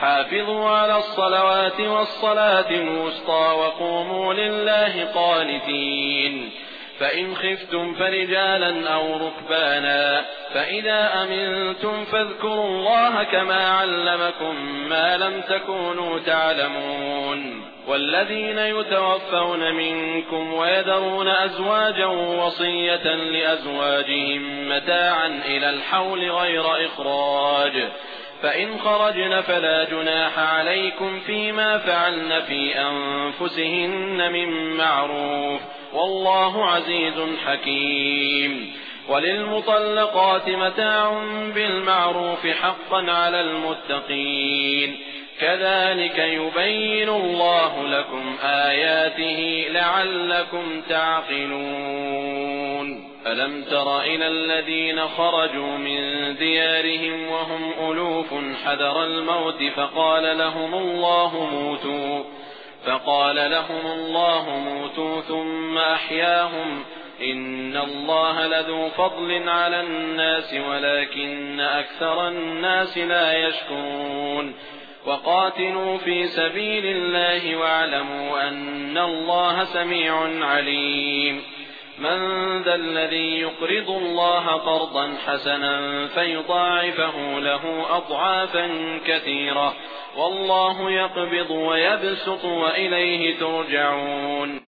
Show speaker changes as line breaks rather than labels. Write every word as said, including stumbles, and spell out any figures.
حافظوا على الصلوات والصلاة الوسطى وقوموا لله قانتين. فإن خفتم فرجالا أو ركبانا فإذا أمنتم فاذكروا الله كما علمكم ما لم تكونوا تعلمون. والذين يتوفون منكم ويذرون أزواجا وصية لأزواجهم متاعا إلى الحول غير إخراج فإن خرجن فلا جناح عليكم فيما فعلن في أنفسهن من معروف والله عزيز حكيم. وللمطلقات متاع بالمعروف حقا على المتقين كذلك يبين الله لكم آياته لعلكم تعقلون. ألم تر إلى الذين خرجوا من ديارهم وهم ألوف حذر الموت فقال لهم الله موتوا فقال لهم الله موتوا ثم أحياهم إن الله لذو فضل على الناس ولكن أكثر الناس لا يشكرون. وقاتلوا في سبيل الله واعلموا أن الله سميع عليم. من ذا الذي يقرض الله قرضا حسنا فيضاعفه له أضعافا كثيرة والله يقبض ويبسط وإليه ترجعون.